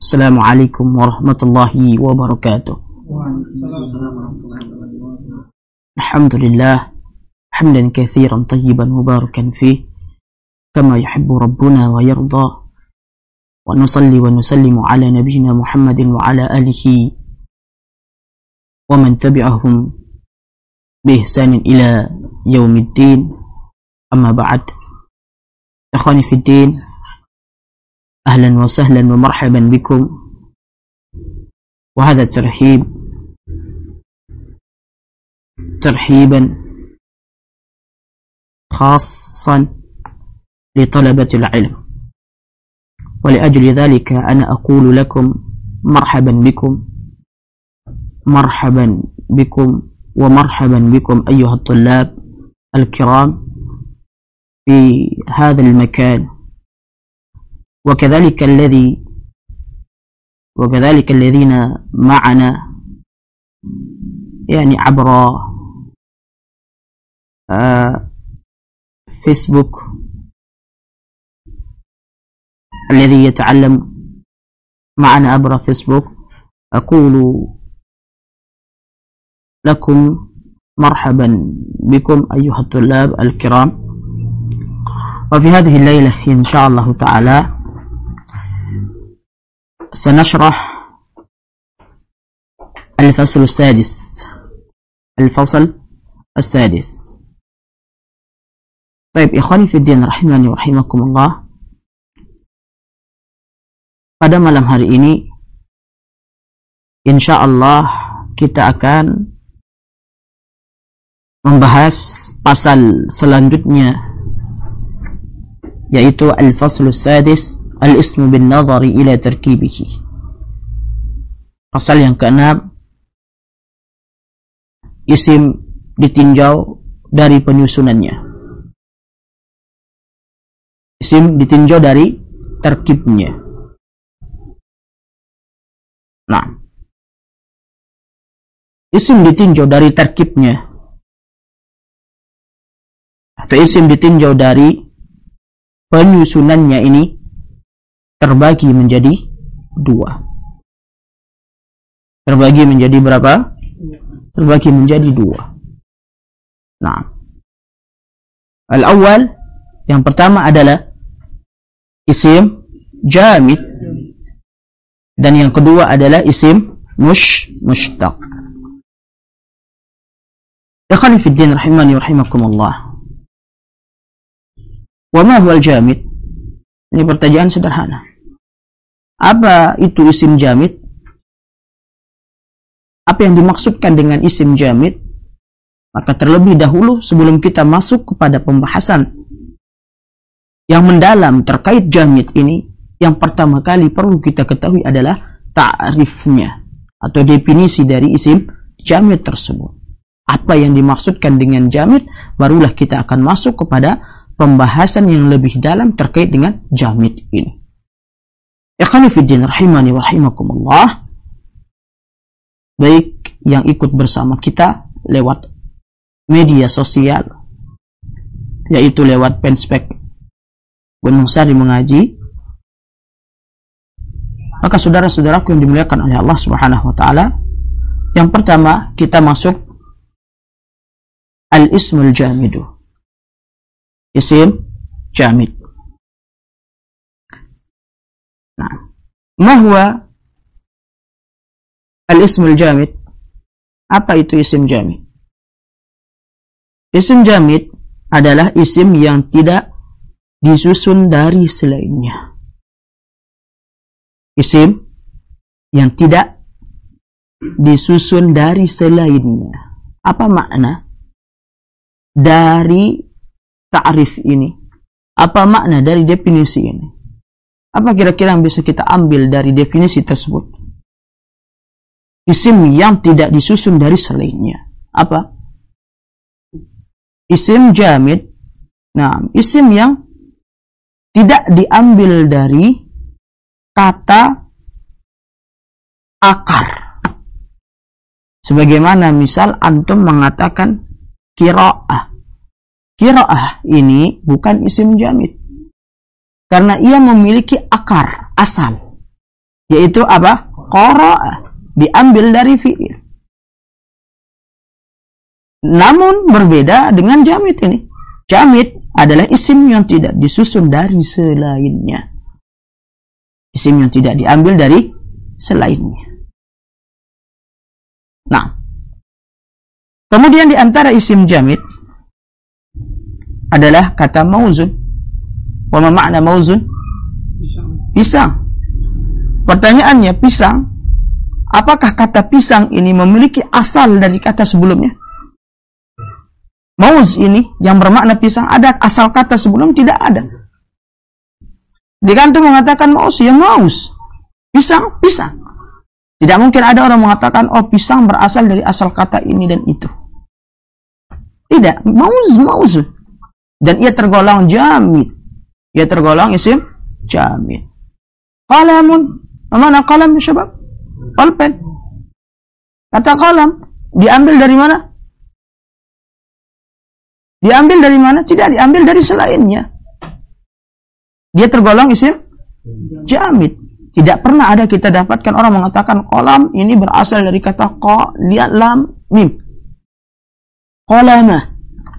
Assalamualaikum warahmatullahi wabarakatuh. Alhamdulillah hamdan katsiran tayyiban mubarakan fih kama yuhibbu rabbuna wa yarda, wa nusalli wa nusallimu ala nabiyyina Muhammadin wa ala alihi wa man tabi'ahum bi ihsanin ila yaumiddin. Amma ba'd. Ikhwani fid din, أهلا وسهلا ومرحبا بكم. وهذا ترحيبا خاصا لطلبة العلم، ولأجل ذلك أنا أقول لكم مرحبا بكم مرحبا بكم ومرحبا بكم أيها الطلاب الكرام في هذا المكان، وكذلك الذين معنا يعني عبر فيسبوك، الذي يتعلم معنا عبر فيسبوك. أقول لكم مرحبا بكم أيها الطلاب الكرام. وفي هذه الليلة إن شاء الله تعالى سنشرح الفصل السادس. طيب ikhwani fi din rahimani wa rahimakumullah, pada malam hari ini insyaallah kita akan membahas pasal selanjutnya, yaitu al-faslu sadis, al-ismu bin nadhari ila tarkibihi. Pasal yang ke-6, isim ditinjau dari penyusunannya. Isim ditinjau dari terkibnya. Nah, isim ditinjau dari terkibnya atau isim ditinjau dari penyusunannya ini terbagi menjadi dua. Terbagi menjadi berapa? Terbagi menjadi dua. Nah, al-awwal, yang pertama adalah isim jamid, dan yang kedua adalah isim mushtaq. Ikhwani fid din rahimani wa rahimakumullah. Wa ma huwa al-jamid? Ini pertanyaan sederhana. Apa itu isim jamid? Apa yang dimaksudkan dengan isim jamid? Maka terlebih dahulu sebelum kita masuk kepada pembahasan yang mendalam terkait jamid ini, yang pertama kali perlu kita ketahui adalah ta'rifnya atau definisi dari isim jamid tersebut. Apa yang dimaksudkan dengan jamid, barulah kita akan masuk kepada pembahasan yang lebih dalam terkait dengan jamid ini. Ikhwani fi din rahimani wa rahimakumullah, baik yang ikut bersama kita lewat media sosial, yaitu lewat fanspage Gunung Sari Mengaji, maka saudara-saudaraku yang dimuliakan oleh Allah Subhanahu wa taala, yang pertama kita masuk al-ismul jamidu, isim jamid. Nah, ma huwa al-ismul jamid? Apa itu isim jamid? Isim jamid adalah isim yang tidak disusun dari selainnya. Isim yang tidak disusun dari selainnya. Apa makna dari ta'rif ini? Apa makna dari definisi ini? Apa kira-kira yang bisa kita ambil dari definisi tersebut? Isim yang tidak disusun dari selainnya. Apa? Isim jamid. Nah, isim yang tidak diambil dari kata akar. Sebagaimana misal antum mengatakan qiraah. Qiraah ini bukan isim jamid, karena ia memiliki akar, asal. yaitu apa? Qara'a, diambil dari fi'il. Namun berbeda dengan jamid ini. Jamid adalah isim yang tidak disusun dari selainnya. Isim yang tidak diambil dari selainnya. Nah, kemudian di antara isim jamid adalah kata mauzun. Wa ma ma'na mauzun? Pisang. Pertanyaannya, pisang, apakah kata pisang ini memiliki asal dari kata sebelumnya? Mauz ini yang bermakna pisang, ada asal kata sebelum? Tidak ada. Jika antum mengatakan mauz, ya mauz. Pisang, pisang. Tidak mungkin ada orang mengatakan, oh pisang berasal dari asal kata ini dan itu. Tidak, mauz, mauz. Dan ia tergolong jamid. Ia tergolong isim jamid. Qalamun, mana qalam ya syabab? Qalpen. Kata qalam diambil dari mana? Diambil dari mana? Tidak diambil dari selainnya. Dia tergolong isim jamid. Tidak pernah ada kita dapatkan orang mengatakan qalam ini berasal dari kata qa, liat, lam, mim. Qalama.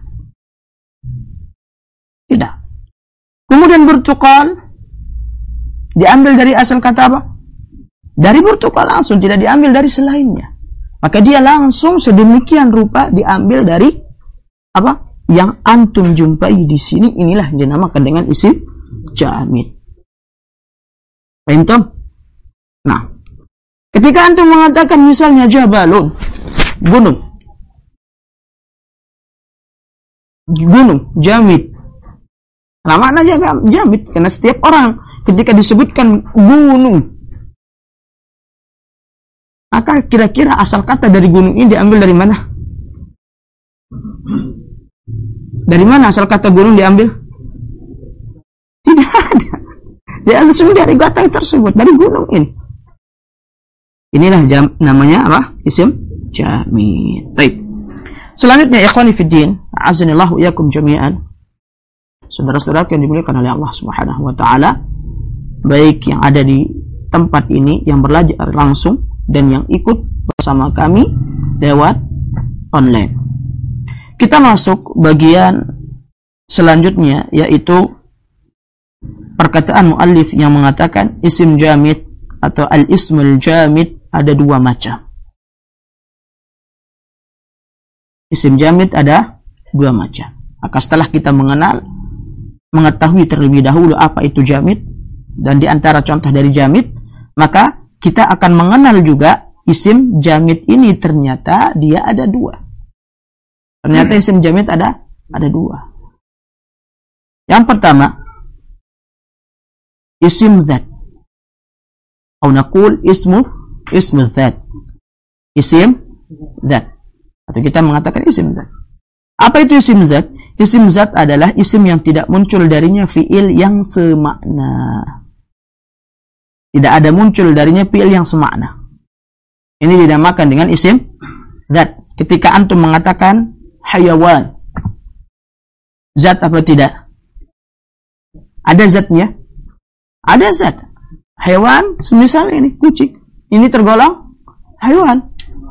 Tidak. Kemudian bertukal diambil dari asal kata apa? Dari bertukal langsung, tidak diambil dari selainnya. Maka dia langsung sedemikian rupa diambil dari apa? Yang antum jumpai di sini, inilah dinamakan dengan isim jamid. Paham? Nah, ketika antum mengatakan misalnya jabalun, gunung, jamid. Nah, maknanya jamid karena setiap orang ketika disebutkan gunung, maka kira-kira asal kata dari gunung ini diambil dari mana? Dari mana asal kata gunung diambil? Tidak ada. Dia langsung dari kata tersebut, dari gunung ini. Inilah namanya apa? Isim jamid. Baik. Selanjutnya, ikhwani fiddin, a'azzanillahu iyyakum jami'an. Saudara-saudara yang dimuliakan oleh Allah Subhanahu wa taala, baik yang ada di tempat ini yang belajar langsung dan yang ikut bersama kami lewat online. Kita masuk bagian selanjutnya, yaitu perkataan muallif yang mengatakan isim jamid atau al-ismul jamid ada dua macam. Isim jamid ada dua macam. Maka setelah kita mengetahui terlebih dahulu apa itu jamid dan di antara contoh dari jamid, maka kita akan mengenal juga isim jamid ini ternyata dia ada dua. Ternyata isim jamid ada dua. Yang pertama, isim zat. Atau naqul ismu zat. Isim zat. Atau kita mengatakan isim zat. Apa itu isim zat? Isim zat adalah isim yang tidak muncul darinya fi'il yang semakna. Tidak ada muncul darinya fi'il yang semakna. Ini dinamakan dengan isim zat. Ketika antum mengatakan hayawan, zat apa tidak? Ada zatnya? Ada zat. Hewan, misalnya ini kucing. Ini tergolong hewan.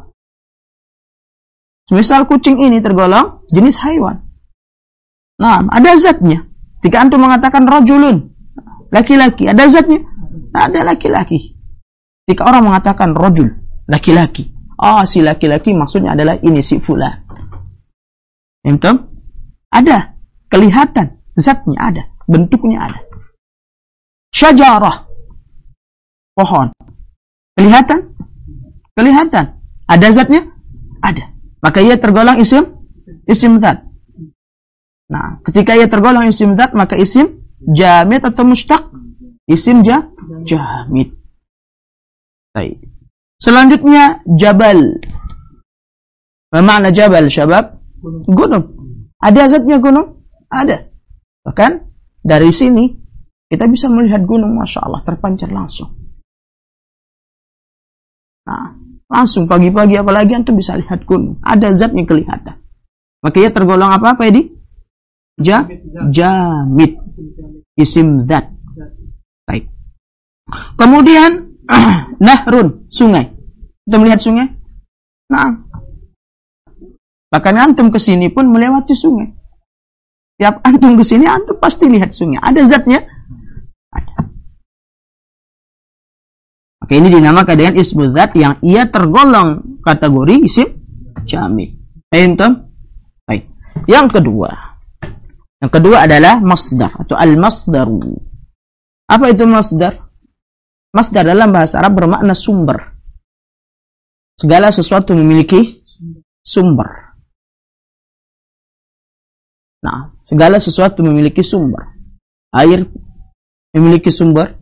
Misal kucing ini tergolong jenis hewan. Nah, ada zatnya. Jika antum mengatakan rajulun, laki-laki, ada zatnya? Ada laki-laki. Jika orang mengatakan rajul, laki-laki, si laki-laki maksudnya adalah ini si fulan. Entah? Ada. Kelihatan. Zatnya ada. Bentuknya ada. Syajarah. Pohon. Kelihatan? Kelihatan. Ada zatnya? Ada. Maka ia tergolong isim zat. Nah, ketika ia tergolong isim zat, maka isim jamid atau mustaq? Isim jamid. Baik. Selanjutnya jabal. Apa makna jabal, syabab? Gunung. Ada zatnya gunung? Ada. Bahkan dari sini kita bisa melihat gunung, Masya Allah, terpancar langsung. Nah, langsung pagi-pagi apalagi antum bisa lihat gunung. Ada zatnya kelihatan. Maka ia tergolong apa ini? Jamid. Isim zat. Baik. Kemudian Nahrun, sungai. Antum melihat sungai? Nah. Bahkan antum kesini pun melewati sungai. Tiap antum kesini, antum pasti lihat sungai. Ada zatnya? Ada. Maka ini dinamakan dengan ismu zat yang ia tergolong kategori isim jamid. Antum? Baik. Yang kedua adalah masdar atau al-masdaru. Apa itu masdar? Masdar dalam bahasa Arab bermakna sumber. Segala sesuatu memiliki sumber. Nah, segala sesuatu memiliki sumber. Air memiliki sumber.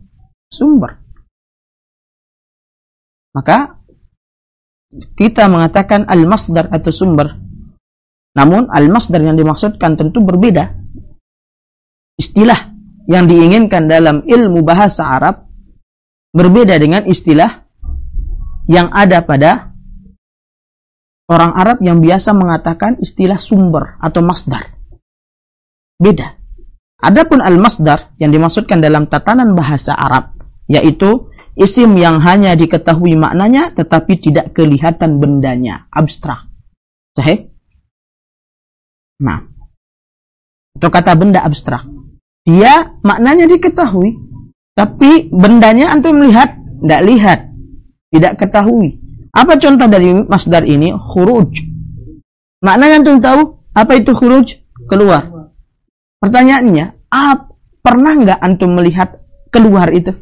Maka kita mengatakan al-masdar atau sumber. Namun al-masdar yang dimaksudkan tentu berbeda. Istilah yang diinginkan dalam ilmu bahasa Arab berbeda dengan istilah yang ada pada orang Arab yang biasa mengatakan istilah sumber atau masdar. Beda. Adapun al-masdar yang dimaksudkan dalam tatanan bahasa Arab yaitu isim yang hanya diketahui maknanya tetapi tidak kelihatan bendanya, abstrak. Sahih? Nah, itu kata benda abstrak. Dia maknanya diketahui, tapi bendanya antum lihat, tidak lihat, tidak ketahui. Apa contoh dari masdar ini? Khuruj. Maknanya antum tahu apa itu khuruj? Keluar. Pertanyaannya, pernah nggak antum melihat keluar itu?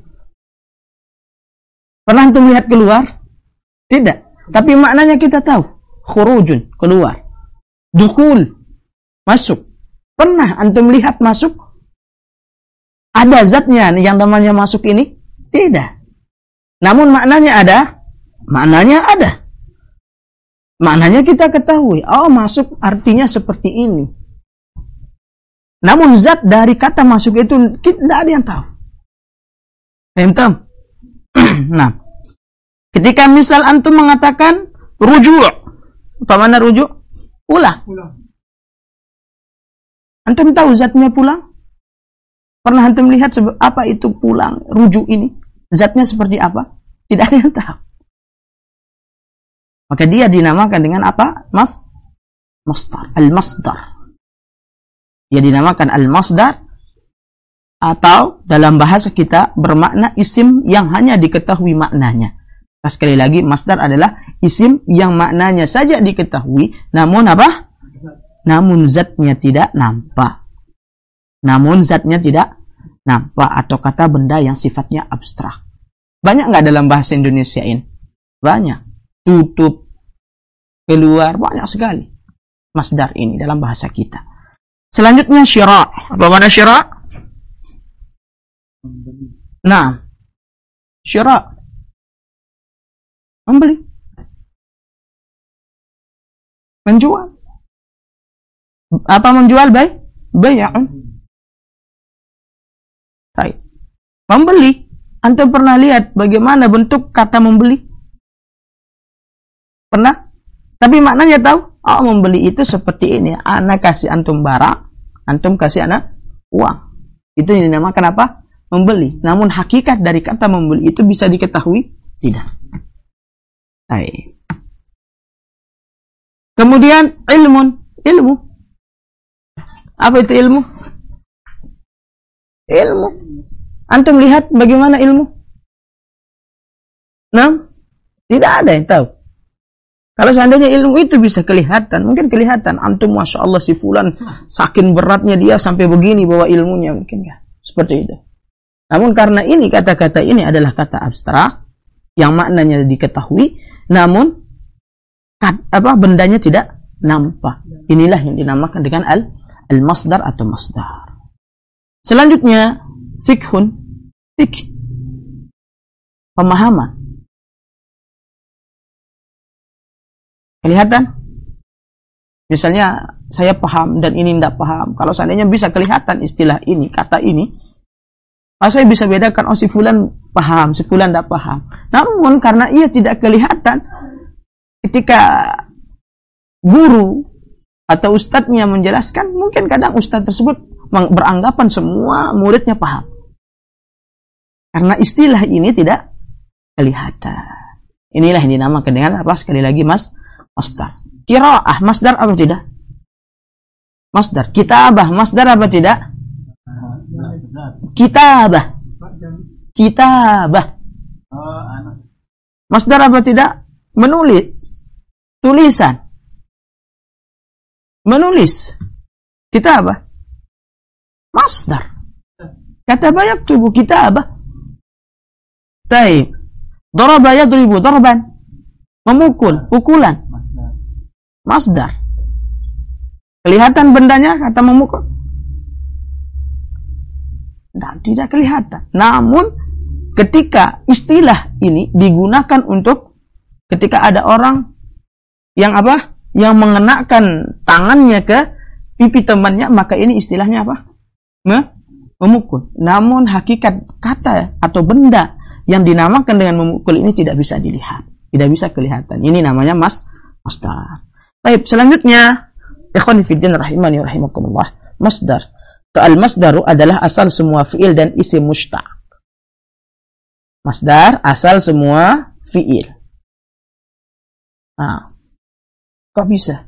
Pernah antum lihat keluar? Tidak. Tapi maknanya kita tahu. Khurujun, keluar. Dukhul, masuk. Pernah antum lihat masuk? Ada zatnya yang namanya masuk ini? Tidak. Namun maknanya ada? Maknanya ada. Maknanya kita ketahui. Oh, masuk artinya seperti ini. Namun zat dari kata masuk itu tidak ada yang tahu. Paham? Nah, ketika misal antum mengatakan rujuk, apa mana rujuk? Pulang. Antum tahu zatnya pulang? Pernah antum lihat apa itu pulang, rujuk ini? Zatnya seperti apa? Tidak ada yang tahu. Maka dia dinamakan dengan apa? Masdar, al-masdar. Dia dinamakan al-masdar atau dalam bahasa kita bermakna isim yang hanya diketahui maknanya. Sekali lagi, masdar adalah isim yang maknanya saja diketahui, namun apa? Namun zatnya tidak nampak. Atau kata benda yang sifatnya abstrak. Banyak nggak dalam bahasa Indonesia ini? Banyak. Tutup, keluar, banyak sekali masdar ini dalam bahasa kita. Selanjutnya syira'. Apa makna syira'? Nah, syira'. Membeli. Menjual. Apa menjual? Bay'un. Baik. Membeli. Antum pernah lihat bagaimana bentuk kata membeli? Pernah? Tapi maknanya tahu? Oh, membeli itu seperti ini. Anak kasih antum barang, antum kasih anak uang. Itu yang dinamakan apa? Membeli. Namun hakikat dari kata membeli itu bisa diketahui? Tidak. Baik. Kemudian ilmu. Apa itu ilmu? Ilmu. Antum lihat bagaimana ilmu? Nah, tidak ada yang tahu. Kalau seandainya ilmu itu bisa kelihatan, mungkin kelihatan. Antum, Masya Allah, si fulan, saking beratnya dia sampai begini bawa ilmunya. Mungkin ya, seperti itu. Namun karena ini, kata-kata ini adalah kata abstrak, yang maknanya diketahui, namun, bendanya tidak nampak. Inilah yang dinamakan dengan al-masdar atau masdar. Selanjutnya, fikh. Pemahaman. Kelihatan? Misalnya saya paham dan ini tidak paham. Kalau seandainya bisa kelihatan istilah ini, kata ini, saya bisa bedakan, oh si fulan paham, si fulan tidak paham. Namun karena ia tidak kelihatan, ketika guru atau ustadznya menjelaskan, mungkin kadang ustadz tersebut beranggapan semua muridnya paham. Karena istilah ini tidak kelihatan. Inilah yang dinamakan dengan apa? Sekali lagi masdar. Qiraah masdar apa tidak? Masdar. Kitabah masdar apa tidak? Kitabah. Kitabah. Masdar apa tidak? Menulis. Tulisan. Menulis. Kitabah. Masdar. Kataba yaktubu kitabah. Taib. Daraba yadribu darban. Memukul, pukulan. Masdar. Kelihatan bendanya kata memukul? Nah, tidak kelihatan. Namun ketika istilah ini digunakan untuk ketika ada orang yang apa? Yang mengenakan tangannya ke pipi temannya, maka ini istilahnya apa? Memukul. Namun hakikat kata atau benda yang dinamakan dengan memukul ini tidak bisa dilihat, tidak bisa kelihatan. Ini namanya masdar. Baik, selanjutnya ikhwan fillah rahimani rahimakumullah. Masdar. Al-masdaru adalah asal semua fiil dan isim mushtaq. Masdar asal semua fiil. Nah, kok bisa?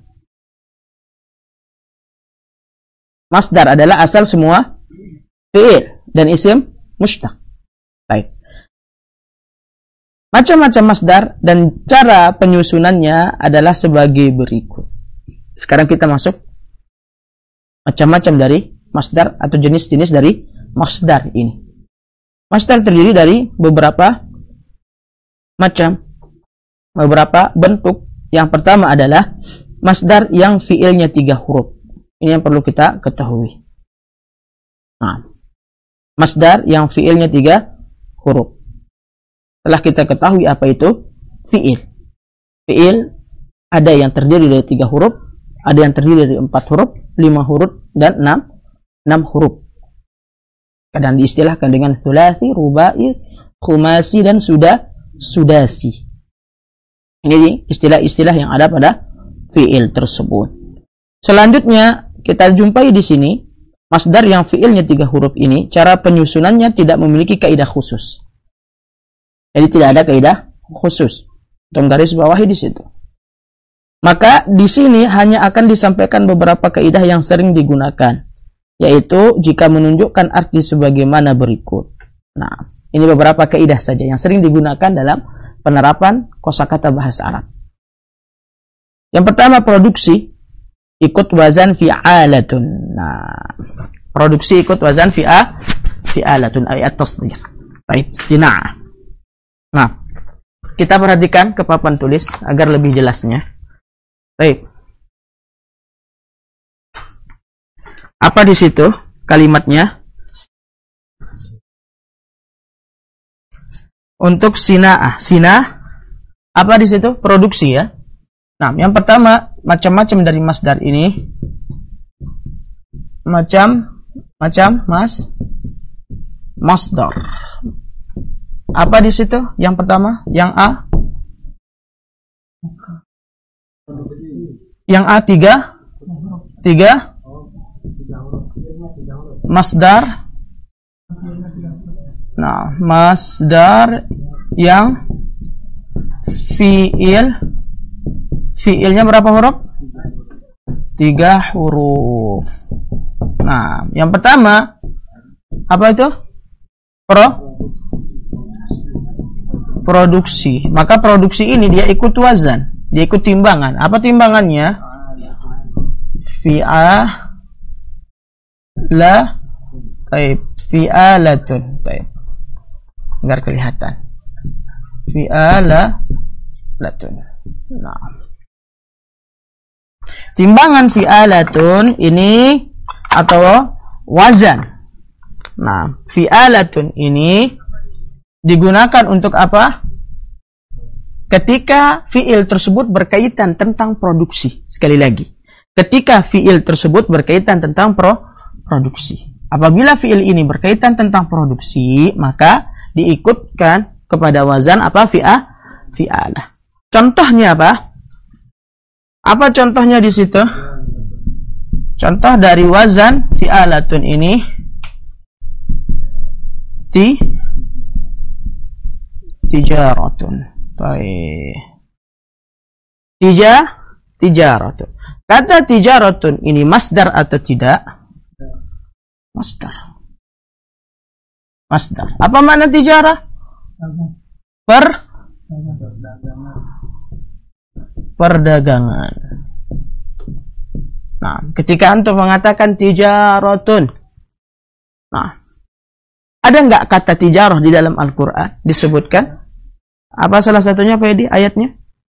Masdar adalah asal semua fiil dan isim mushtaq. Baik. Macam-macam masdar dan cara penyusunannya adalah sebagai berikut. Sekarang kita masuk macam-macam dari masdar atau jenis-jenis dari masdar ini. Masdar terdiri dari beberapa macam, beberapa bentuk. Yang pertama adalah masdar yang fiilnya 3 huruf. Ini yang perlu kita ketahui. Nah, masdar yang fiilnya 3 huruf. Setelah kita ketahui apa itu fiil. Fiil ada yang terdiri dari 3 huruf, ada yang terdiri dari 4 huruf, 5 huruf, dan 6 huruf. Kadang diistilahkan dengan thulathi, rubai, khumasi, dan sudasi. Ini istilah-istilah yang ada pada fiil tersebut. Selanjutnya kita jumpai di sini masdar yang fiilnya 3 huruf ini, cara penyusunannya tidak memiliki kaidah khusus. Jadi tidak ada kaidah khusus. Untuk garis bawahi di situ. Maka di sini hanya akan disampaikan beberapa kaidah yang sering digunakan, yaitu jika menunjukkan arti sebagaimana berikut. Nah, ini beberapa kaidah saja yang sering digunakan dalam penerapan kosakata bahasa Arab. Yang pertama, produksi ikut wazan fi'alatun. Nah, produksi ikut wazan fi'alatun ay at-tasdhiq. Baik, sina'ah. Nah, kita perhatikan ke papan tulis agar lebih jelasnya. Baik. Apa di situ kalimatnya? Untuk sina'ah. Sina'ah apa di situ? Produksi ya. Nah, yang pertama, macam-macam dari masdar ini. Masdar. Apa di situ? Yang pertama, yang A. Yang A 3 masdar. Nah, masdar yang fiilnya berapa huruf? 3 huruf. Nah, yang pertama apa itu? Produksi. Maka produksi ini dia ikut wazan, dia ikut timbangan. Apa timbangannya? Fi'alatun. Taib. Agar kelihatan. Fi'alatun. Nah. Timbangan fi'alatun ini atau wazan. Nah, fi'alatun ini digunakan untuk apa? Ketika fiil tersebut berkaitan tentang produksi. Sekali lagi, ketika fiil tersebut berkaitan tentang produksi. Apabila fiil ini berkaitan tentang produksi, maka diikutkan kepada wazan apa? Fi'alah. Contohnya apa? Apa contohnya di situ? Contoh dari wazan fi'alatun ini tijaratun. Baik. Tijaratun. Kata tijaratun ini masdar atau tidak? Masdar. Apa makna tijarah? Perdagangan. Nah, ketika antum mengatakan tijaratun, nah, ada nggak kata tijarah di dalam Al-Quran disebutkan? Apa salah satunya Pak Edi ayatnya?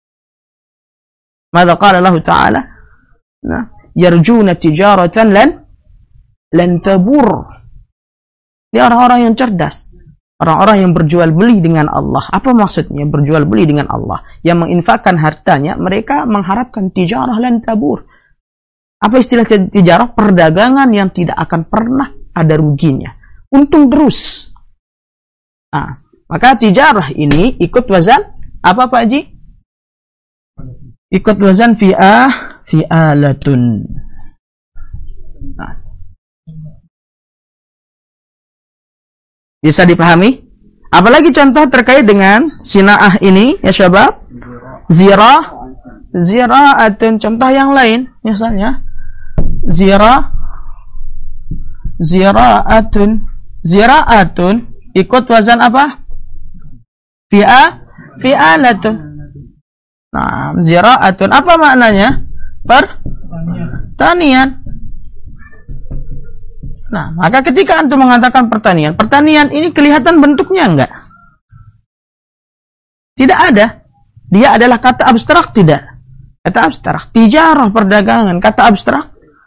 Mada qala Allah Ta'ala? Nah, yarjuna tijaratan lan tabur. Dia orang-orang yang cerdas, orang-orang yang berjual beli dengan Allah. Apa maksudnya berjual beli dengan Allah? Yang menginfakkan hartanya, mereka mengharapkan tijarah lan tabur. Apa istilah tijarah? Perdagangan yang tidak akan pernah ada ruginya. Untung terus. Nah, maka tijarah ini ikut wazan apa Pak Haji? Ikut wazan fi'alatun. Nah. Bisa dipahami? Apalagi contoh terkait dengan sina'ah ini ya syabab? Zira'atun. Contoh yang lain misalnya Zira'atun ikut wazan apa? Fi'alatun. Nah, zira'atun apa maknanya? Pertanian. Nah, maka ketika antum mengatakan pertanian ini kelihatan bentuknya enggak? Tidak ada. Dia adalah kata abstrak tidak? Kata abstrak. Tijarah perdagangan, kata abstrak.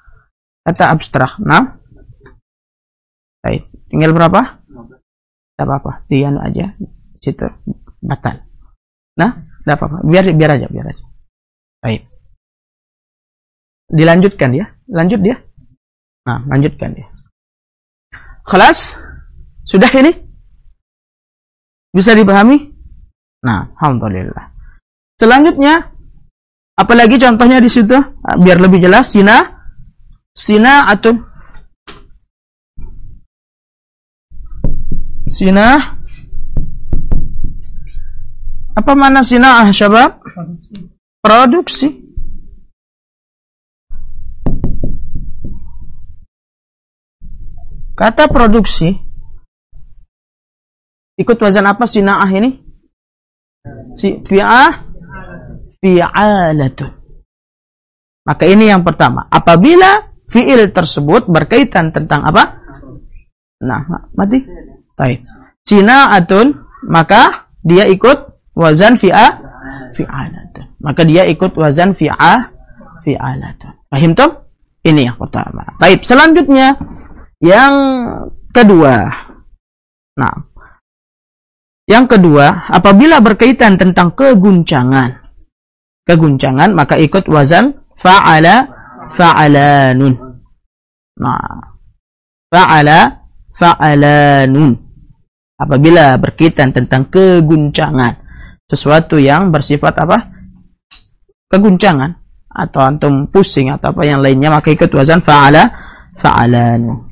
Nah. Baik, tinggal berapa? Tidak apa-apa, dianu aja. Situ batal. Nah, tidak apa-apa. Biar aja. Baik. Dilanjutkan ya. Lanjut dia. Nah, lanjutkan dia. Kelas? Sudah ini? Bisa dipahami? Nah, alhamdulillah. Selanjutnya, apalagi contohnya di situ biar lebih jelas. Sina'atun. Apa makna sina'ah syabab? Produksi. Kata produksi ikut wazan apa sina'ah ini? Fi'alatun. Maka ini yang pertama. Apabila fi'il tersebut berkaitan tentang apa? Nah, mati. Baik. Sina'atun, maka dia ikut wazan fi'alatun. Maka dia ikut wazan fi'alatun. Paham tuh? Ini yang pertama. Baik, selanjutnya yang kedua. Nah, yang kedua, apabila berkaitan tentang keguncangan, maka ikut wazan fa'alanun. Nah, fa'alanun. Apabila berkaitan tentang keguncangan, sesuatu yang bersifat apa? Keguncangan atau antum pusing atau apa yang lainnya, maka ikut wazan fa'alanun.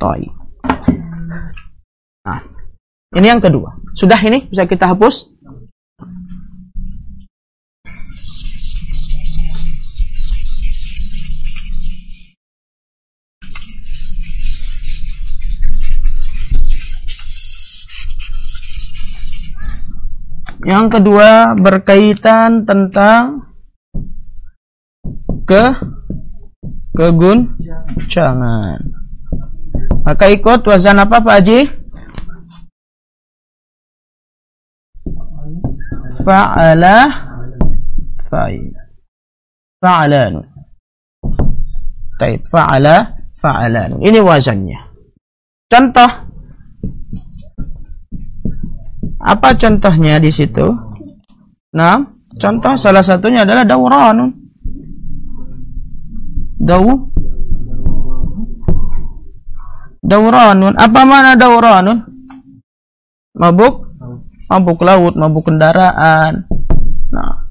Nah, ini yang kedua. Sudah ini bisa kita hapus? Yang kedua berkaitan tentang keguncangan. Maka ikut wazan apa Pak Haji? Fa'alanun. Baik, fa'alanun. Ini wazannya. Contoh. Apa contohnya di situ? Nah, contoh salah satunya adalah dauranun. Dauranun. Apa mana dauranun? Mabuk laut, mabuk kendaraan. Nah,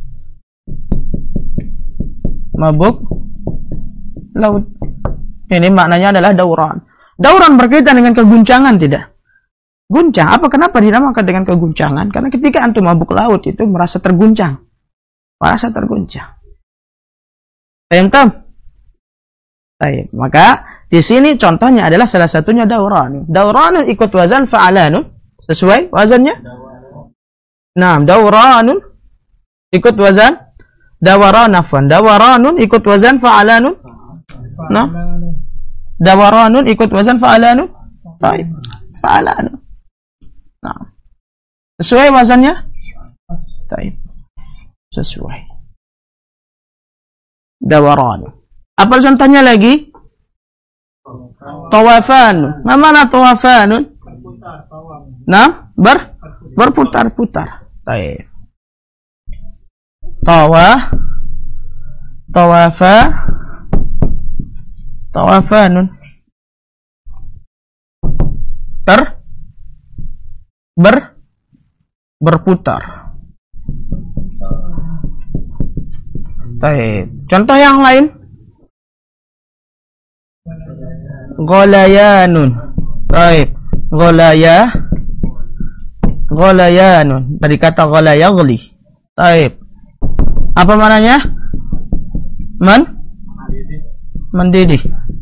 mabuk laut. Ini maknanya adalah dauran. Dauran berkaitan dengan keguncangan tidak? Guncang. Apa kenapa dinamakan dengan keguncangan? Karena ketika antum mabuk laut itu merasa terguncang. Merasa terguncang. Paham? Baik. Maka di sini contohnya adalah salah satunya dawranun. Dawranun ikut wazan fa'alanun. Sesuai wazannya? Nah, dawranun ikut wazan dawaranafan. Dawaranun ikut wazan fa'alanun. Nah, dawaranun ikut wazan fa'alanun. Baik. Fa'alanun. Nah. Sesuai wazannya? Baik. Sesuai. Dawaranun. Apa contohnya lagi? Tawafanun. Mana tawafanun? Nah, berputar-putar. Baik. Tawafanun. Berputar. Baik. Contoh yang lain? Ghalayanun. Baik. Ghalayanun. Dari kata ghalayagli. Baik. Apa maknanya? Mendidih.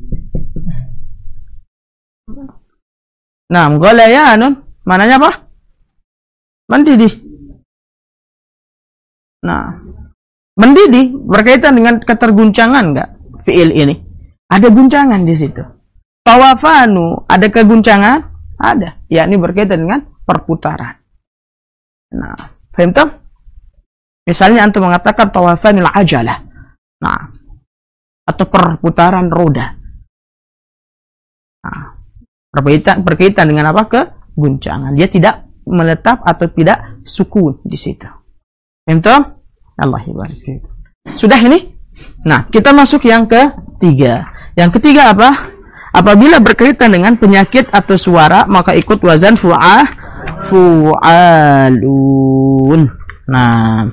Nah, ghalayanun maknanya apa? Mendidih. Nah, mendidih berkaitan dengan keterguncangan enggak? Fiil ini. Ada guncangan di situ. Tawafanu, ada keguncangan? Ada. Yakni berkaitan dengan perputaran. Nah, paham tak? Misalnya antum mengatakan tawafanil ajalah. Nah, atau perputaran roda. Nah, berkaitan dengan apa? Keguncangan. Dia tidak menetap atau tidak sukun di situ. Paham tak? Allah ibarik. Sudah ini? Nah, kita masuk yang ketiga. Yang ketiga apa? Apabila berkaitan dengan penyakit atau suara, maka ikut wazan fu'alun. Nah,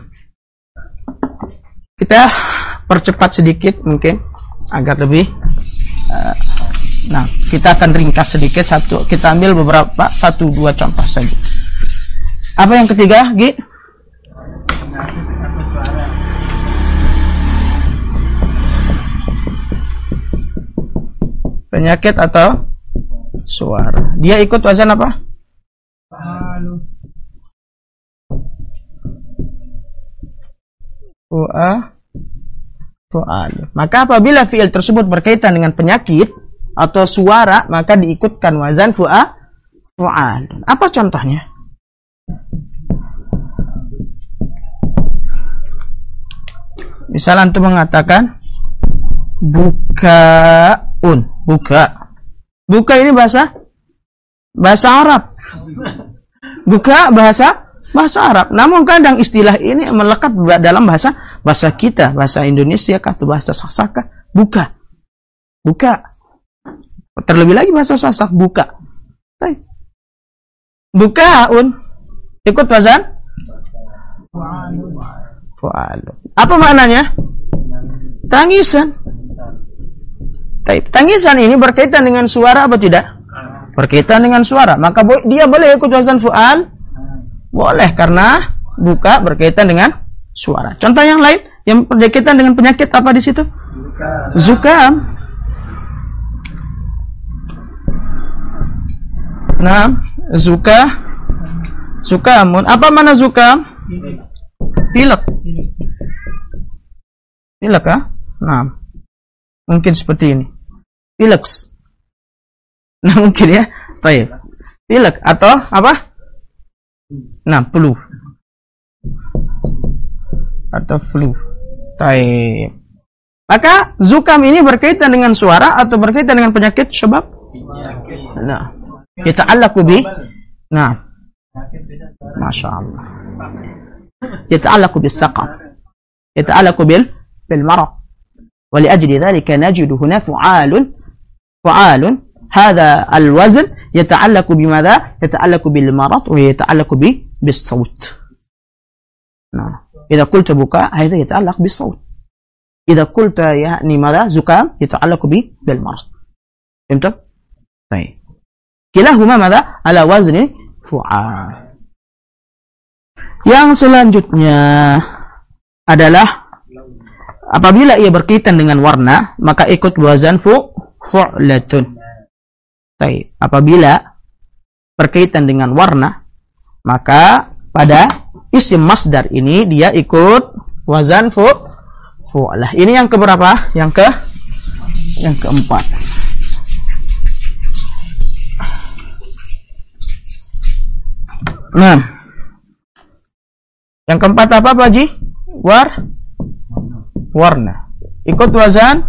kita percepat sedikit mungkin agar lebih. Nah, kita akan ringkas sedikit satu. Kita ambil beberapa 1-2 contoh saja. Apa yang ketiga, Gi? Penyakit atau suara. Dia ikut wazan apa? Fu'al. Maka apabila fi'il tersebut berkaitan dengan penyakit atau suara, maka diikutkan wazan fu'al. Apa contohnya? Misal antum mengatakan bukaun. Buka ini bahasa Arab. Buka bahasa Arab. Namun kadang istilah ini melekat dalam bahasa kita, bahasa Indonesia atau bahasa Sasak. Buka. Terlebih lagi bahasa Sasak buka. Bukaun ikut wazan fu'al. Apa maknanya? Tangisan. Tangisan ini berkaitan dengan suara apa tidak? Berkaitan dengan suara. Maka dia boleh ikut wazan fu'al? Boleh, karena buka berkaitan dengan suara. Contoh yang lain yang berkaitan dengan penyakit apa di situ? Zukam. Nah, zukamun. Apa mana zukam? Pilek. Pilek kah? Nah, mungkin seperti ini. Pileks. Nah, mungkin ya. Baik. Pilek atau apa? Nah, flu. Atau flu. Baik. Maka zukam ini berkaitan dengan suara atau berkaitan dengan penyakit sebab? Nah, yata'allaqu bi. Nah. Masya Allah. Yata'allaqu bis saqam. Yata'allaqu bil marad. ولأجل ذلك نجد هنا فعال هذا الوزن يتعلق بماذا؟ يتعلق بالمرض ويتعلق بالصوت. نعم. إذا قلت بكاء هذا يتعلق بالصوت. إذا قلت يعني ماذا؟ زكام يتعلق بالمرض. فهمت؟ طيب. كلاهما ماذا؟ على وزن fu'al. Yang selanjutnya adalah apabila ia berkaitan dengan warna, maka ikut wazan fu'latun. Baik, apabila berkaitan dengan warna, maka pada isim masdar ini dia ikut wazan fu'lah. Ini yang keberapa? Yang keempat. Nah, yang keempat apa Pak Haji? Warna. Ikut wazan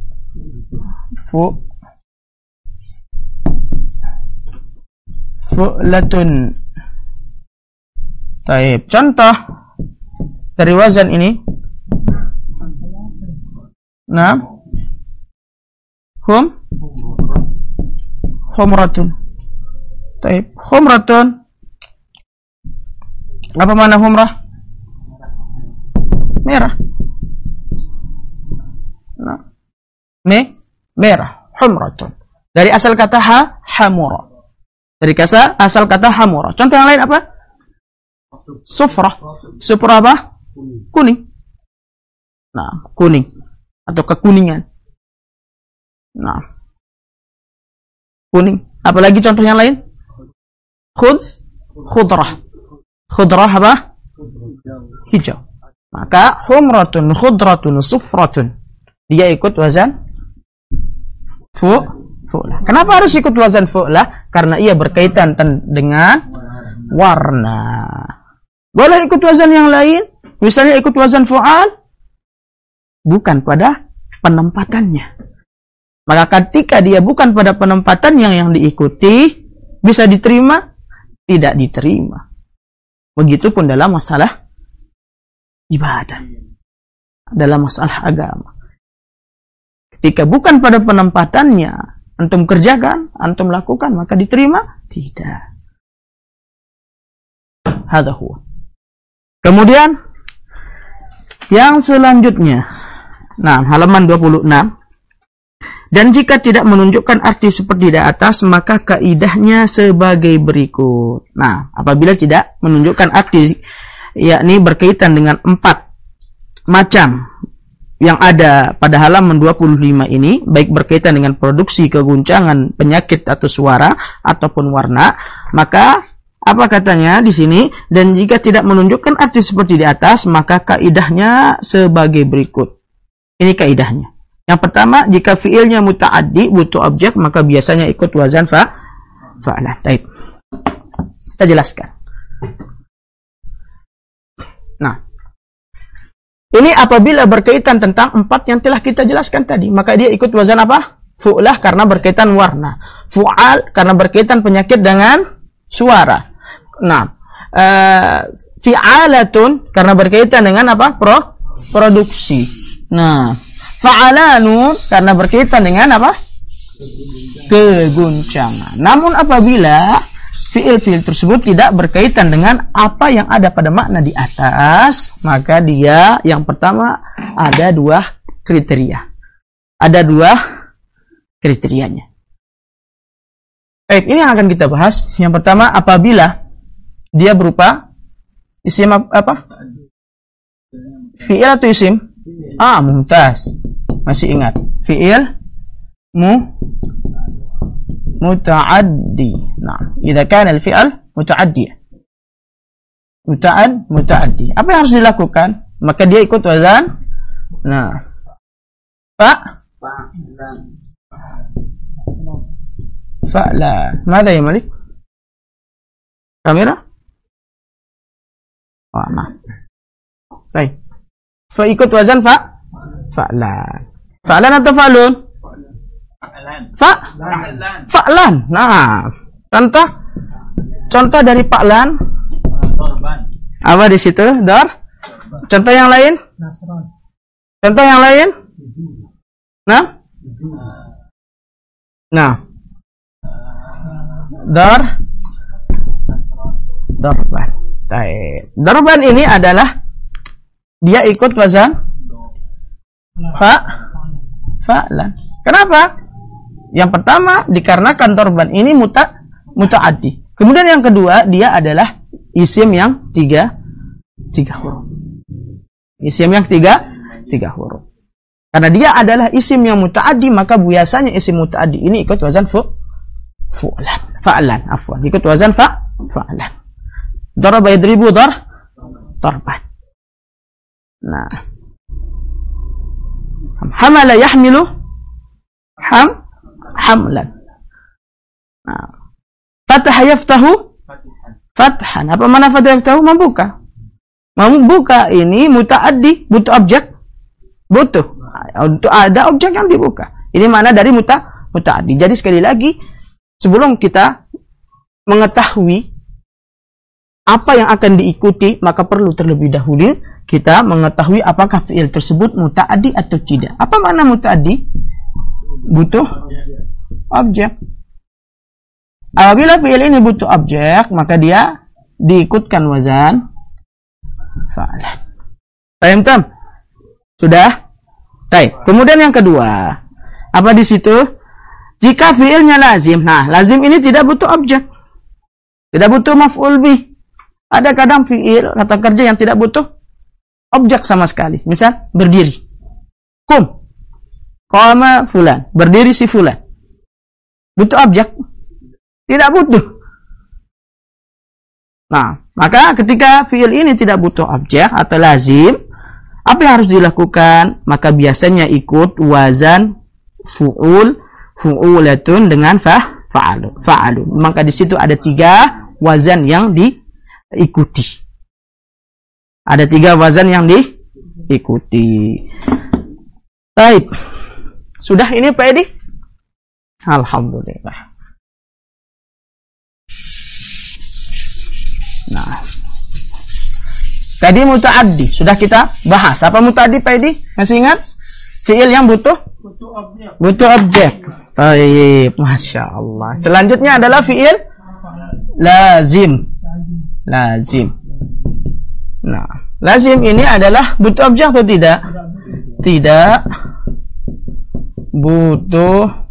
fu'latun. Taib. Contoh dari wazan ini. Nah, humratun. Taib. Humratun. Apa mana humrah? Merah. Nah, merah. Humratun. Dari asal kata hamura. Dari asal kata hamura. Contoh yang lain apa? Sufrah. Sufrah apa? Kuning. Nah, kuning atau kekuningan. Nah, kuning. Apalagi contoh yang lain? Khudrah. Khudrah apa? Hijau. Maka humratun, khudratun, sufratun. Dia ikut wazan fu'lah. Kenapa harus ikut wazan fu'lah? Karena ia berkaitan dengan warna. Boleh ikut wazan yang lain? Misalnya ikut wazan fu'al? Bukan pada penempatannya. Maka ketika dia bukan pada penempatan yang diikuti, bisa diterima? Tidak diterima. Begitupun dalam masalah ibadah. Dalam masalah agama. Ketika bukan pada penempatannya, antum kerjakan, antum lakukan, maka diterima? Tidak. Hadza huwa. Kemudian yang selanjutnya. Nah, halaman 26. Dan jika tidak menunjukkan arti seperti di atas, maka kaidahnya sebagai berikut. Nah, apabila tidak menunjukkan arti, yakni berkaitan dengan 4 macam yang ada pada halaman 25 ini, baik berkaitan dengan produksi, keguncangan, penyakit atau suara, ataupun warna, maka apa katanya di sini? Dan jika tidak menunjukkan arti seperti di atas, maka kaidahnya sebagai berikut. Ini kaidahnya. Yang pertama, jika fiilnya muta'addi, butuh objek, maka biasanya ikut wazan fa'lah. Baik. Kita jelaskan. Nah, ini apabila berkaitan tentang 4 yang telah kita jelaskan tadi, maka dia ikut wazan apa? Fu'lah karena berkaitan warna. Fu'al karena berkaitan penyakit dengan suara. Nah, fi'alatun karena berkaitan dengan apa? Produksi. Nah, fa'alanu karena berkaitan dengan apa? Keguncangan. Namun apabila fiil-fiil tersebut tidak berkaitan dengan apa yang ada pada makna di atas, maka dia yang pertama ada 2 kriteria. Ada 2 kriterianya. Baik, ini yang akan kita bahas. Yang pertama, apabila dia berupa isim apa? Fiil atau isim? Mumtaz. Masih ingat? Fi'il muta'addi. Nah, idza kana al-fi'l muta'addi. Muta'addi. Apa yang harus dilakukan? Maka dia ikut wazan. Nah. Fa'lan. Mada ya Malik? Kamera? Nah. Baik. Ikut wazan fa'lan. Fa'lan atau fa'lun? Fa'lan. Nah, contoh dari fa'lan. Apa di situ? Contoh yang lain? Contoh yang lain? Nah. Darban. Darban ini adalah dia ikut wazan fa'lan. Kenapa? Yang pertama dikarenakan darban ini muta'addi. Kemudian yang kedua, dia adalah isim yang tiga huruf. Isim yang tiga huruf. Karena dia adalah isim yang muta'addi, maka biasanya isim muta'addi ini ikut wazan fa'lan, afwan. Ikut wazan fa'lan. Daraba yadribu darban. Nah. Hamala yahmilu hamlan. Nah. Fataha yaftahu fathan. Apa mana fataha yaftahu? Membuka. Membuka ini muta'addi, butuh objek. Butuh. Ada objek yang dibuka. Ini mana dari muta'addi. Jadi sekali lagi, sebelum kita mengetahui apa yang akan diikuti, maka perlu terlebih dahulu kita mengetahui apakah fi'il tersebut muta'addi atau tidak. Apa makna muta'addi? Butuh objek. Apabila fi'il ini butuh objek, maka dia diikutkan wazan fa'lan. Paham tam? Sudah? Baik. Kemudian yang kedua, apa di situ? Jika fi'ilnya lazim. Nah, lazim ini tidak butuh objek. Tidak butuh maf'ul bih. Ada kadang fi'il kata kerja yang tidak butuh objek sama sekali. Misal berdiri. Qum. Qama fulan. Berdiri si fulan. Butuh objek? Tidak butuh. Nah, maka ketika fi'il ini tidak butuh objek atau lazim, apa yang harus dilakukan? Maka biasanya ikut wazan fu'ulatun dengan fa'alun. Maka di situ ada 3 wazan yang diikuti. Ada 3 wazan yang diikuti. Baik. Sudah ini Pak Edi? Alhamdulillah. Nah, tadi muta'addi sudah kita bahas. Apa muta'addi Pak Edi? Masih ingat? Fi'il yang butuh objek. Baik, Masya Allah. Selanjutnya adalah fi'il lazim. Nah, lazim ini adalah butuh objek atau tidak? Tidak butuh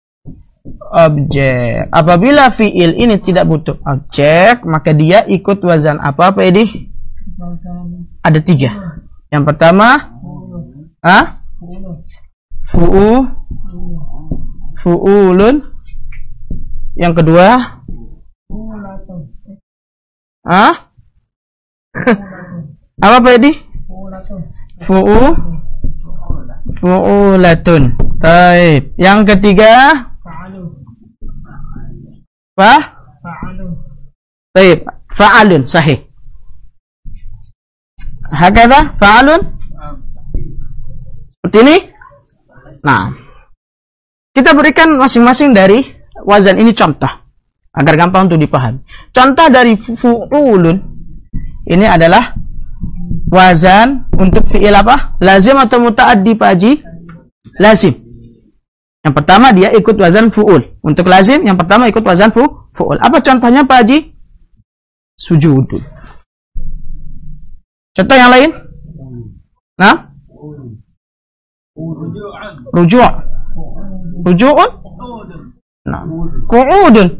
objek. Apabila fi'il ini tidak butuh objek, maka dia ikut wazan apa Pak Edi? Ada 3. Yang pertama, fu'ulun. Yang kedua, apa Pak Edi? Fu'ulatun. Baik. Yang ketiga, Baik, fa'alun sahih. Hakadha fa'alun. Seperti ini. Nah, kita berikan masing-masing dari wazan ini contoh agar gampang untuk dipahami. Contoh dari fu'ulun ini adalah wazan untuk fi'il apa? Lazim atau muta'addi Pak Haji? Lazim. Yang pertama dia ikut wazan fu'ul. Untuk lazim yang pertama ikut wazan fu'ul. Apa contohnya Pak Haji? Sujudun. Contoh yang lain? Nah? Ruju'un? Nah. Qu'udun.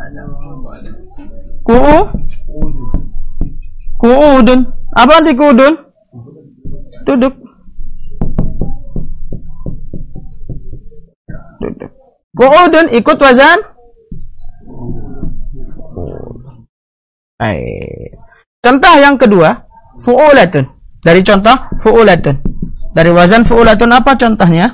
Qu'udun. Apa arti qu'udun? Duduk. Qu'udun ikut wazan? Contoh yang kedua, fu'ulatun. Dari contoh fu'ulatun. Dari wazan fu'ulatun apa contohnya?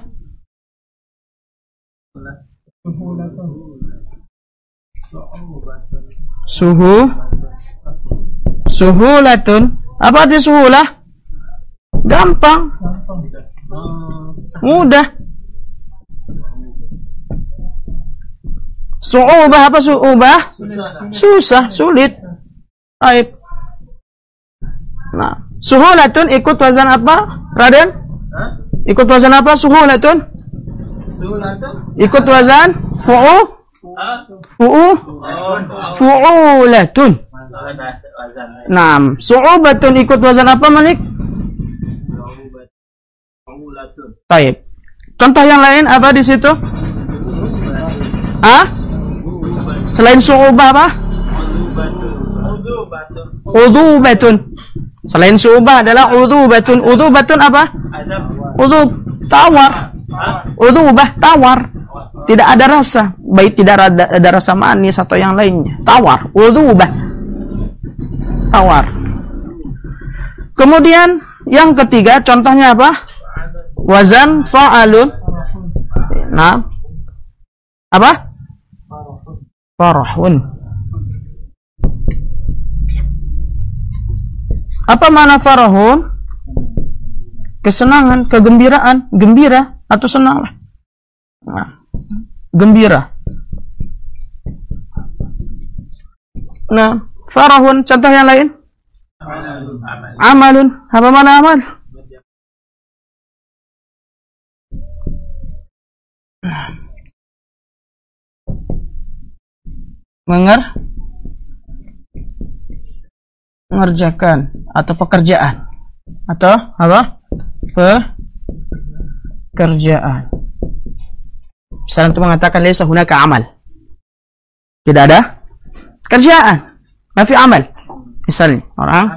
Suhulatun. Apa arti suhulah? Gampang. Mudah. Su'ubah apa su'ubah? Susah, sulit. Baik. Nah, suhulatun ikut wazan apa? Raden? Ikut wazan apa suhulatun? Ikut wazan fu'ulatun. Nah, su'ubatun ikut wazan apa Malik? Baik. Contoh yang lain apa di situ? Selain su'ubah apa? Udubatun. Selain syubah adalah udubatun. Udubatun apa? Udub, tawar. Udubah, tawar. Tidak ada rasa, baik tidak ada rasa manis atau yang lainnya. Tawar, udubah. Tawar. Kemudian yang ketiga, contohnya apa? Wazan fa'alun. Nah, apa? Farahun. Apa makna farahun? Kesenangan, kegembiraan, gembira atau senang lah. Nah, gembira. Nah, farahun, contoh yang lain? Amalun. Apa makna amal? Mengerjakan atau pekerjaan atau apa? Pekerjaan. Misalnya untuk mengatakan laisa hunaka amal. Tidak ada kerjaan. Ma fi amal. Misalnya orang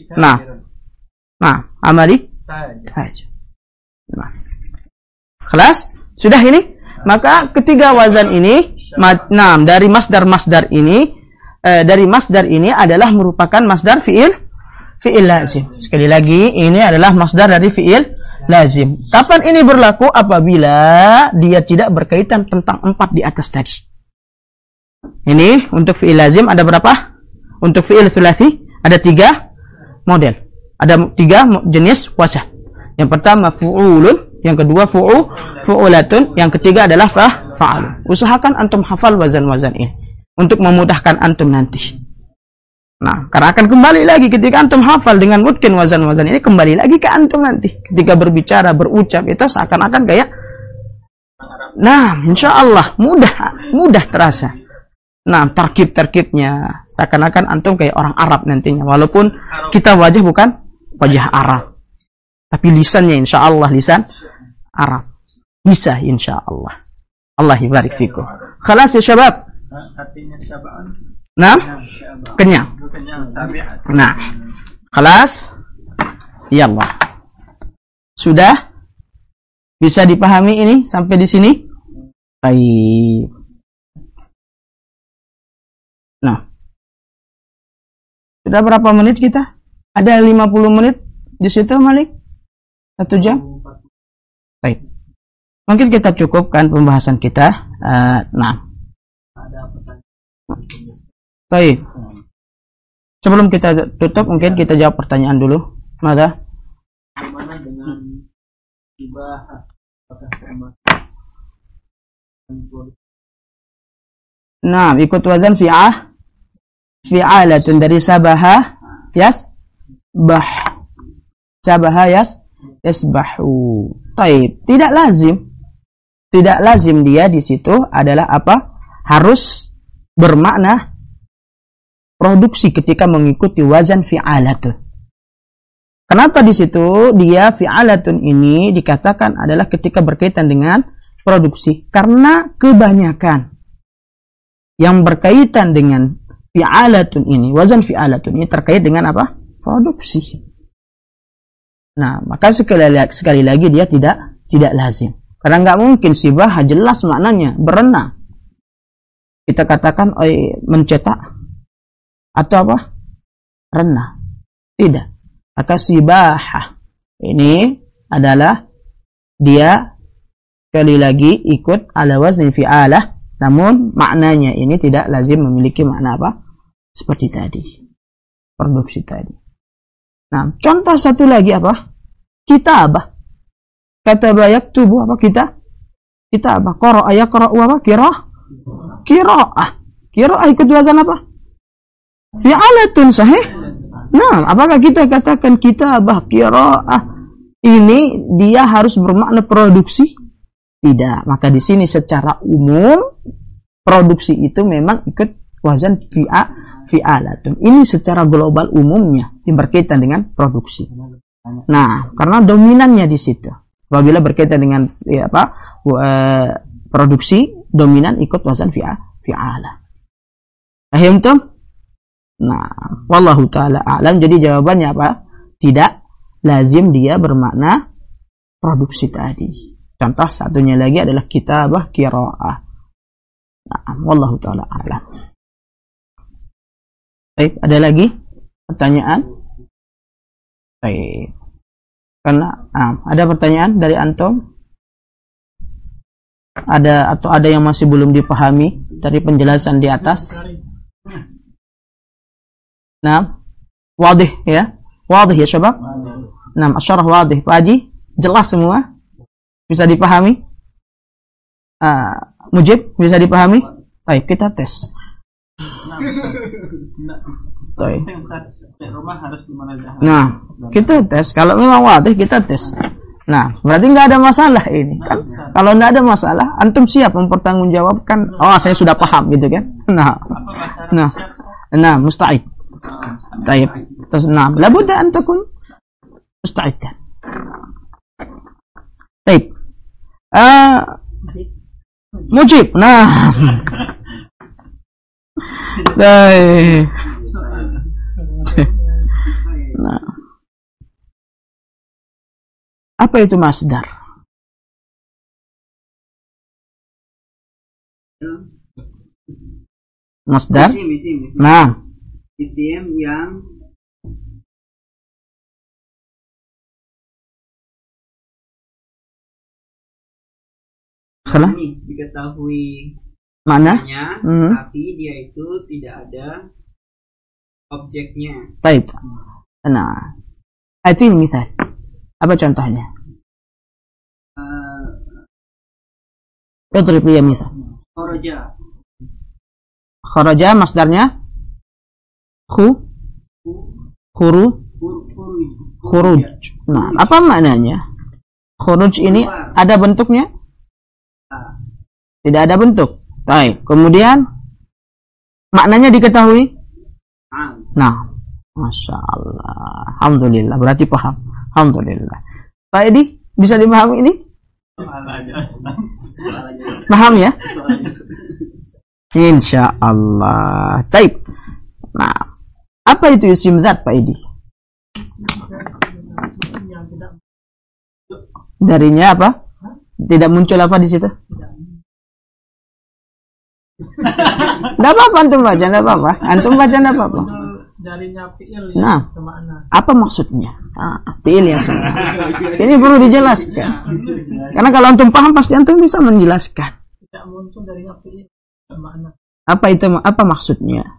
amali saja. Nah. Kelas? Sudah ini? Maka ketiga wazan ini dari masdar-masdar ini adalah merupakan masdar fi'il lazim. Sekali lagi, ini adalah masdar dari fi'il lazim. Kapan ini berlaku? Apabila dia tidak berkaitan tentang 4 di atas tadi. Ini untuk fi'il lazim ada berapa? Untuk fi'il thulathi ada 3 model. Ada 3 jenis wazan. Yang pertama fu'ulun, yang kedua fu'ulatun, yang ketiga adalah fa'alun. Usahakan antum hafal wazan-wazan ini untuk memudahkan antum nanti. Nah, karena akan kembali lagi ketika antum hafal dengan mungkin wazan-wazan ini, kembali lagi ke antum nanti. Ketika berbicara, berucap, itu seakan-akan kayak, nah, insya Allah mudah terasa. Nah, tarkib-tarkibnya seakan-akan antum kayak orang Arab nantinya. Walaupun kita wajah bukan wajah Arab, tapi lisannya insya Allah lisan Arab. Bisa insya Allah. Allah barik fikum. Khalas ya syabab. Artinya syaba'an. Nah, kenyang. Nah, khalas. Ya Allah. Sudah bisa dipahami ini sampai di sini? Baik. Nah. Sudah berapa menit kita? Ada 50 menit di situ, Malik? 1 jam? Baik. Mungkin kita cukupkan pembahasan kita. Baik. Sebelum kita tutup, mungkin kita jawab pertanyaan dulu. Mada? Bagaimana dengan ibah? Nah, ikut wazan fi'alatun dari sabaha yasbah. Sabaha yasbahu. Taib. Tidak lazim dia di situ adalah apa? Harus bermakna produksi ketika mengikuti wazan fi'alatun. Kenapa di situ dia fi'alatun ini dikatakan adalah ketika berkaitan dengan produksi? Karena kebanyakan yang berkaitan dengan fi'alatun ini, wazan fi'alatun ini terkait dengan apa? Produksi. Nah, maka sekali lagi dia tidak lazim. Karena nggak mungkin sibah jelas maknanya berenang. Kita katakan mencetak atau apa? Renang. Tidak. Maka sibahah ini adalah dia sekali lagi ikut ala wazni fi'alah, namun maknanya ini tidak lazim memiliki makna apa? Seperti tadi. Produksi tadi. Nah, contoh satu lagi apa? Kitabah. Kataba yaktubu apa kita? Kitabah. Qara'a yaqra'u apa? Qira'ah. Qira'ah ikut wazan apa? Fi'alatun sahih. Nah, apakah kita katakan kitabah qira'ah ini dia harus bermakna produksi? Tidak. Maka di sini secara umum produksi itu memang ikut wazan fi'alatun. Ini secara global umumnya berkaitan dengan produksi. Nah, karena dominannya di situ. Apabila berkaitan dengan produksi, dominan ikut wazan fi'alah. Paham tuh? Nah, wallahu ta'ala a'lam. Jadi jawabannya apa? Tidak lazim dia bermakna produksi tadi. Contoh satunya lagi adalah kitabah qiraah. Nah, wallahu ta'ala a'lam. Baik, ada lagi pertanyaan? Baik. Karena ada pertanyaan dari antum? Ada yang masih belum dipahami dari penjelasan di atas? Nah, wadih ya? Wadih ya syabab? Nah, asyarah wadih. Pak Haji, jelas semua? Bisa dipahami? Mujib, bisa dipahami? Baik, kita tes. Nah, kita tes. Kalau memang wadih, kita tes. Nah, berarti nggak ada masalah ini kan? Kalau nggak ada masalah, antum siap mempertanggungjawabkan. Oh, saya sudah paham gitu kan? Nah, musta'id. Baik. Terus, labudda an takun musta'idan. Baik. Mujib. Nah. Baik. Nah. Apa itu masdar? Masdar? Isim. Nah. Isim yang ini diketahui maknanya, tapi dia itu tidak ada objeknya. Baik. Nah, ini misal. Apa contohnya? Idrib ya misal. Kharaja masdarnya khuruj. Nah, apa maknanya? Khuruj ini ada bentuknya? Tidak ada bentuk. Baik. Kemudian maknanya diketahui? Nah, Masya Allah. Alhamdulillah. Berarti paham. Alhamdulillah. Pak Edi, bisa dipahami ini? Paham ya? Insya Allah. Taib. Nah, apa itu isim dzat Pak Edi? Darinya apa? Tidak muncul apa di situ? Tidak apa-apa antum baca, tidak apa-apa. Antum baca tidak apa-apa. Darinya fi'il yang semakna. Apa maksudnya? Fi'il yang semakna. Ini perlu dijelaskan. Karena kalau antum paham pasti antum bisa menjelaskan. Tidak muncul darinya fi'il semakna. Apa itu? Apa maksudnya?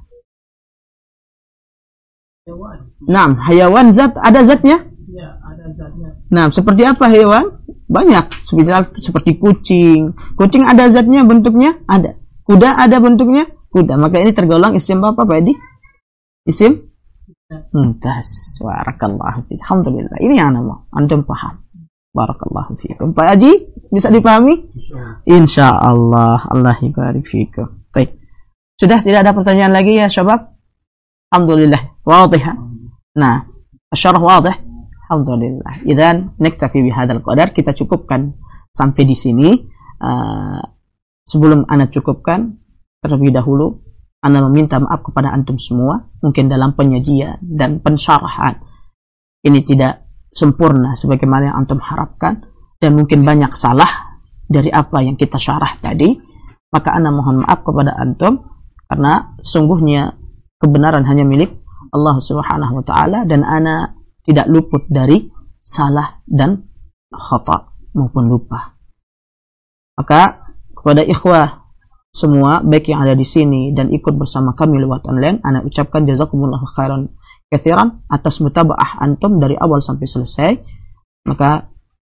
Hewan. Nah, hayawan zat, ada zatnya? Ya, ada zatnya. Nah, seperti apa hewan? Banyak. Seperti kucing. Kucing ada zatnya, bentuknya? Ada. Kuda ada bentuknya? Kuda. Maka ini tergolong isim apa Pak Edi? Isim? Mumtaz. Barakallahu fiik. Alhamdulillah. Ini yang nama. Antum paham. Barakallahu fiikum. Pak Haji, bisa dipahami? Insya Allah. Allah barik fiikum. Baik. Sudah tidak ada pertanyaan lagi ya syabab? Alhamdulillah. Wadih. Nah, asyarah wadih. Alhamdulillah. Idzan naktafi bihadzal qadar. Kita cukupkan sampai di sini. Sebelum ana cukupkan, terlebih dahulu ana meminta maaf kepada antum semua. Mungkin dalam penyajian dan pensyarahan ini tidak sempurna sebagaimana yang antum harapkan, dan mungkin banyak salah dari apa yang kita syarah tadi. Maka ana mohon maaf kepada antum, karena sungguhnya kebenaran hanya milik Allah Subhanahu wa taala, dan ana tidak luput dari salah dan khata maupun lupa. Maka kepada ikhwah semua, baik yang ada di sini dan ikut bersama kami lewat online, ana ucapkan jazakumullahu khairan katsiran atas mutabaah antum dari awal sampai selesai. Maka